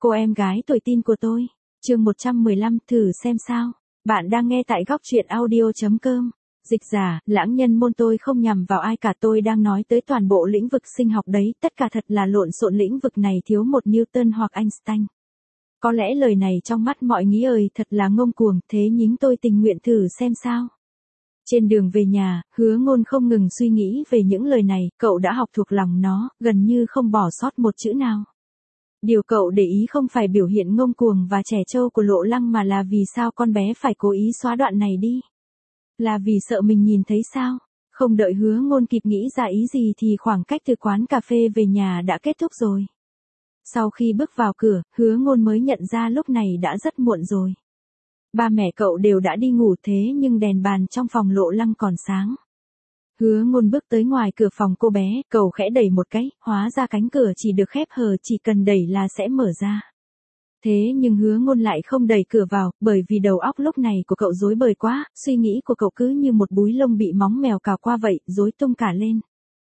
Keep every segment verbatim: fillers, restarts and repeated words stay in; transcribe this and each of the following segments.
Cô em gái tuổi teen của tôi. Chương một trăm mười lăm, thử xem sao. Bạn đang nghe tại góc truyện audio chấm com. Dịch giả, lãng nhân môn tôi không nhằm vào ai cả, tôi đang nói tới toàn bộ lĩnh vực sinh học đấy, tất cả thật là lộn xộn, lĩnh vực này thiếu một Newton hoặc Einstein. Có lẽ lời này trong mắt mọi nghĩ ơi thật là ngông cuồng, thế nhưng tôi tình nguyện thử xem sao. Trên đường về nhà, Hứa Ngôn không ngừng suy nghĩ về những lời này, cậu đã học thuộc lòng nó, gần như không bỏ sót một chữ nào. Điều cậu để ý không phải biểu hiện ngông cuồng và trẻ trâu của Lộ Lăng mà là vì sao con bé phải cố ý xóa đoạn này đi. Là vì sợ mình nhìn thấy sao? Không đợi Hứa Ngôn kịp nghĩ ra ý gì thì khoảng cách từ quán cà phê về nhà đã kết thúc rồi. Sau khi bước vào cửa, Hứa Ngôn mới nhận ra lúc này đã rất muộn rồi. Ba mẹ cậu đều đã đi ngủ thế nhưng đèn bàn trong phòng Lộ Lăng còn sáng. Hứa Ngôn bước tới ngoài cửa phòng cô bé, cậu khẽ đẩy một cái, hóa ra cánh cửa chỉ được khép hờ, chỉ cần đẩy là sẽ mở ra. Thế nhưng Hứa Ngôn lại không đẩy cửa vào, bởi vì đầu óc lúc này của cậu rối bời quá, suy nghĩ của cậu cứ như một búi lông bị móng mèo cào qua vậy, rối tung cả lên.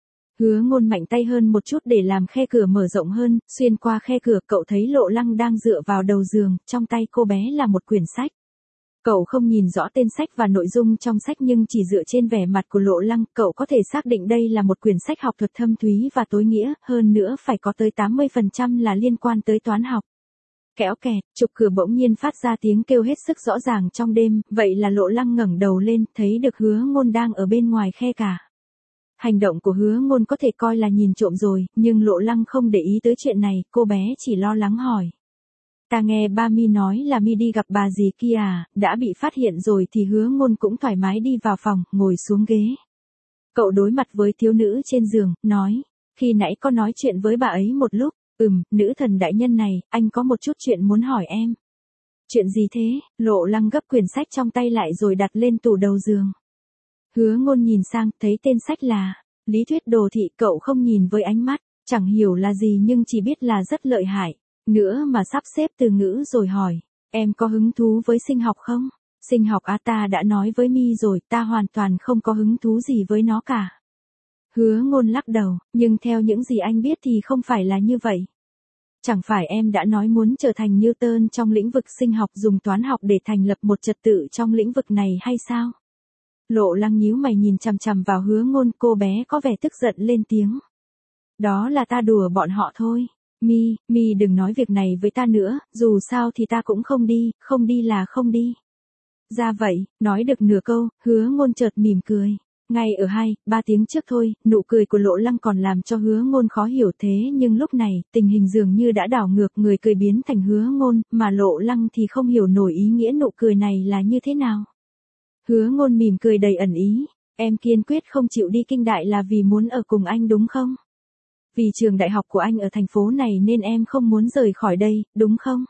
Hứa Ngôn mạnh tay hơn một chút để làm khe cửa mở rộng hơn, xuyên qua khe cửa cậu thấy Lộ Lăng đang dựa vào đầu giường, trong tay cô bé là một quyển sách. Cậu không nhìn rõ tên sách và nội dung trong sách nhưng chỉ dựa trên vẻ mặt của Lộ Lăng, cậu có thể xác định đây là một quyển sách học thuật thâm thúy và tối nghĩa, hơn nữa phải có tới tám mươi phần trăm là liên quan tới toán học. Kéo kẹt, trục cửa bỗng nhiên phát ra tiếng kêu hết sức rõ ràng trong đêm, vậy là Lộ Lăng ngẩng đầu lên, thấy được Hứa Ngôn đang ở bên ngoài khe cả. Hành động của Hứa Ngôn có thể coi là nhìn trộm rồi, nhưng Lộ Lăng không để ý tới chuyện này, cô bé chỉ lo lắng hỏi. Ta nghe ba Mi nói là Mi đi gặp bà dì kia à, đã bị phát hiện rồi thì Hứa Ngôn cũng thoải mái đi vào phòng, ngồi xuống ghế. Cậu đối mặt với thiếu nữ trên giường, nói, khi nãy có nói chuyện với bà ấy một lúc, ừm, nữ thần đại nhân này, anh có một chút chuyện muốn hỏi em. Chuyện gì thế? Lộ Lăng gấp quyển sách trong tay lại rồi đặt lên tủ đầu giường. Hứa Ngôn nhìn sang, thấy tên sách là Lý thuyết đồ thị, cậu không nhìn với ánh mắt, chẳng hiểu là gì nhưng chỉ biết là rất lợi hại. Nữa mà sắp xếp từ ngữ rồi hỏi, em có hứng thú với sinh học không? Sinh học à, ta đã nói với Mi rồi, ta hoàn toàn không có hứng thú gì với nó cả. Hứa Ngôn lắc đầu, nhưng theo những gì anh biết thì không phải là như vậy. Chẳng phải em đã nói muốn trở thành Newton trong lĩnh vực sinh học, dùng toán học để thành lập một trật tự trong lĩnh vực này hay sao? Lộ Lăng nhíu mày nhìn chằm chằm vào Hứa Ngôn, cô bé có vẻ tức giận lên tiếng. Đó là ta đùa bọn họ thôi. Mi, Mi đừng nói việc này với ta nữa, dù sao thì ta cũng không đi, không đi là không đi. Ra vậy, nói được nửa câu, Hứa Ngôn chợt mỉm cười. Ngay ở hai, ba tiếng trước thôi, nụ cười của Lộ Lăng còn làm cho Hứa Ngôn khó hiểu thế nhưng lúc này, tình hình dường như đã đảo ngược, người cười biến thành Hứa Ngôn, mà Lộ Lăng thì không hiểu nổi ý nghĩa nụ cười này là như thế nào. Hứa Ngôn mỉm cười đầy ẩn ý, em kiên quyết không chịu đi Kinh Đại là vì muốn ở cùng anh đúng không? Vì trường đại học của anh ở thành phố này nên em không muốn rời khỏi đây, đúng không?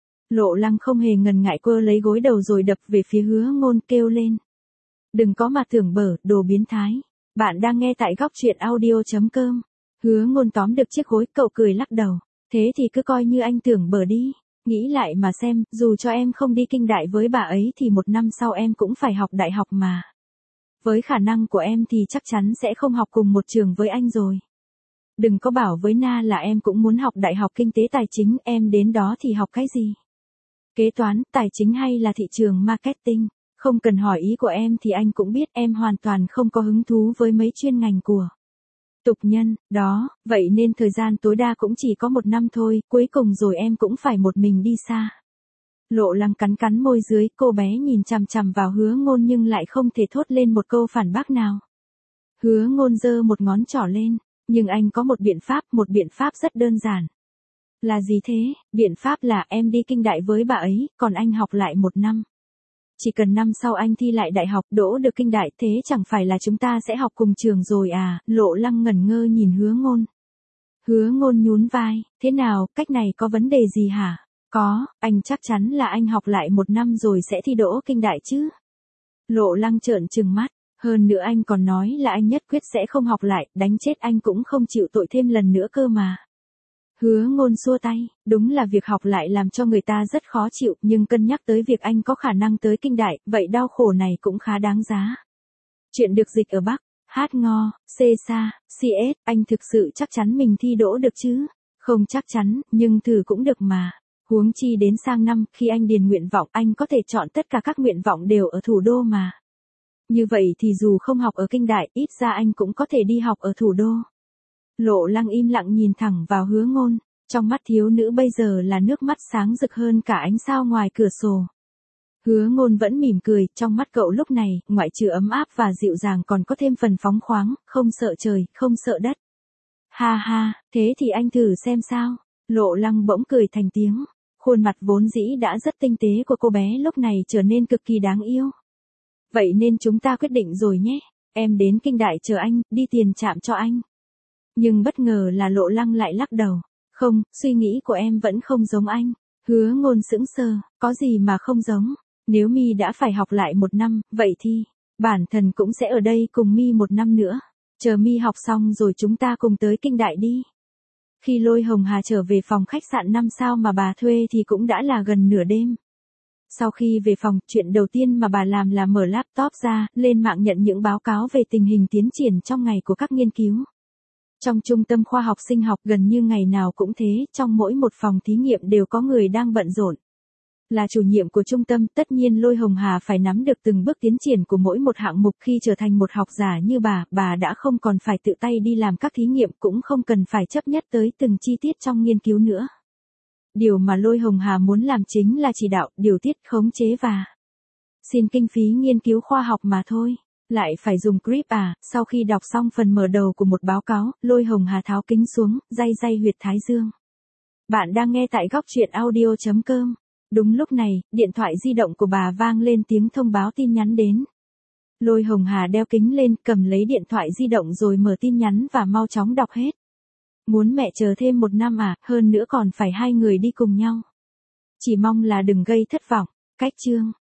Lộ Lăng không hề ngần ngại quơ lấy gối đầu rồi đập về phía Hứa Ngôn kêu lên. Đừng có mà tưởng bở, đồ biến thái. Bạn đang nghe tại góc truyện audio chấm com. Hứa Ngôn tóm được chiếc gối, cậu cười lắc đầu. Thế thì cứ coi như anh tưởng bở đi. Nghĩ lại mà xem, dù cho em không đi Kinh Đại với bà ấy thì một năm sau em cũng phải học đại học mà. Với khả năng của em thì chắc chắn sẽ không học cùng một trường với anh rồi. Đừng có bảo với Na là em cũng muốn học đại học kinh tế tài chính, em đến đó thì học cái gì? Kế toán, tài chính hay là thị trường marketing? Không cần hỏi ý của em thì anh cũng biết em hoàn toàn không có hứng thú với mấy chuyên ngành của tục nhân, đó, vậy nên thời gian tối đa cũng chỉ có một năm thôi, cuối cùng rồi em cũng phải một mình đi xa. Lộ Lăng cắn cắn môi dưới, cô bé nhìn chằm chằm vào Hứa Ngôn nhưng lại không thể thốt lên một câu phản bác nào. Hứa Ngôn giơ một ngón trỏ lên. Nhưng anh có một biện pháp, một biện pháp rất đơn giản. Là gì thế? Biện pháp là em đi Kinh Đại với bà ấy, còn anh học lại một năm. Chỉ cần năm sau anh thi lại đại học, đỗ được Kinh Đại, thế chẳng phải là chúng ta sẽ học cùng trường rồi à? Lộ Lăng ngẩn ngơ nhìn Hứa Ngôn. Hứa Ngôn nhún vai, thế nào, cách này có vấn đề gì hả? Có, anh chắc chắn là anh học lại một năm rồi sẽ thi đỗ Kinh Đại chứ? Lộ Lăng trợn trừng mắt. Hơn nữa anh còn nói là anh nhất quyết sẽ không học lại, đánh chết anh cũng không chịu tội thêm lần nữa cơ mà. Hứa Ngôn xua tay, đúng là việc học lại làm cho người ta rất khó chịu, nhưng cân nhắc tới việc anh có khả năng tới Kinh Đại, vậy đau khổ này cũng khá đáng giá. Chuyện được dịch ở Bắc, hát ngo, xê xa, xê ét, anh thực sự chắc chắn mình thi đỗ được chứ? Không chắc chắn, nhưng thử cũng được mà. Huống chi đến sang năm, khi anh điền nguyện vọng, anh có thể chọn tất cả các nguyện vọng đều ở thủ đô mà. Như vậy thì dù không học ở kinh đại, ít ra anh cũng có thể đi học ở thủ đô. Lộ Lăng im lặng nhìn thẳng vào Hứa Ngôn, trong mắt thiếu nữ bây giờ là nước mắt sáng rực hơn cả ánh sao ngoài cửa sổ. Hứa Ngôn vẫn mỉm cười, trong mắt cậu lúc này, ngoại trừ ấm áp và dịu dàng còn có thêm phần phóng khoáng, không sợ trời, không sợ đất. Ha ha, thế thì anh thử xem sao. Lộ Lăng bỗng cười thành tiếng, khuôn mặt vốn dĩ đã rất tinh tế của cô bé lúc này trở nên cực kỳ đáng yêu. Vậy nên chúng ta quyết định rồi nhé, em đến kinh đại chờ anh, đi tiền trạm cho anh. Nhưng bất ngờ là Lộ Lăng lại lắc đầu, không, suy nghĩ của em vẫn không giống anh. Hứa Ngôn sững sờ, có gì mà không giống, nếu Mi đã phải học lại một năm, vậy thì, bản thân cũng sẽ ở đây cùng Mi một năm nữa, chờ Mi học xong rồi chúng ta cùng tới kinh đại đi. Khi Lôi Hồng Hà trở về phòng khách sạn năm sao mà bà thuê thì cũng đã là gần nửa đêm. Sau khi về phòng, chuyện đầu tiên mà bà làm là mở laptop ra, lên mạng nhận những báo cáo về tình hình tiến triển trong ngày của các nghiên cứu. Trong trung tâm khoa học sinh học gần như ngày nào cũng thế, trong mỗi một phòng thí nghiệm đều có người đang bận rộn. Là chủ nhiệm của trung tâm, tất nhiên Lôi Hồng Hà phải nắm được từng bước tiến triển của mỗi một hạng mục. Khi trở thành một học giả như bà, bà đã không còn phải tự tay đi làm các thí nghiệm, cũng không cần phải chấp nhất tới từng chi tiết trong nghiên cứu nữa. Điều mà Lôi Hồng Hà muốn làm chính là chỉ đạo, điều tiết, khống chế và xin kinh phí nghiên cứu khoa học mà thôi. Lại phải dùng script à? Sau khi đọc xong phần mở đầu của một báo cáo, Lôi Hồng Hà tháo kính xuống, day day huyệt thái dương. Bạn đang nghe tại góc truyện audio chấm com. Đúng lúc này, điện thoại di động của bà vang lên tiếng thông báo tin nhắn đến. Lôi Hồng Hà đeo kính lên, cầm lấy điện thoại di động rồi mở tin nhắn và mau chóng đọc hết. Muốn mẹ chờ thêm một năm à, hơn nữa còn phải hai người đi cùng nhau. Chỉ mong là đừng gây thất vọng. Cách chương.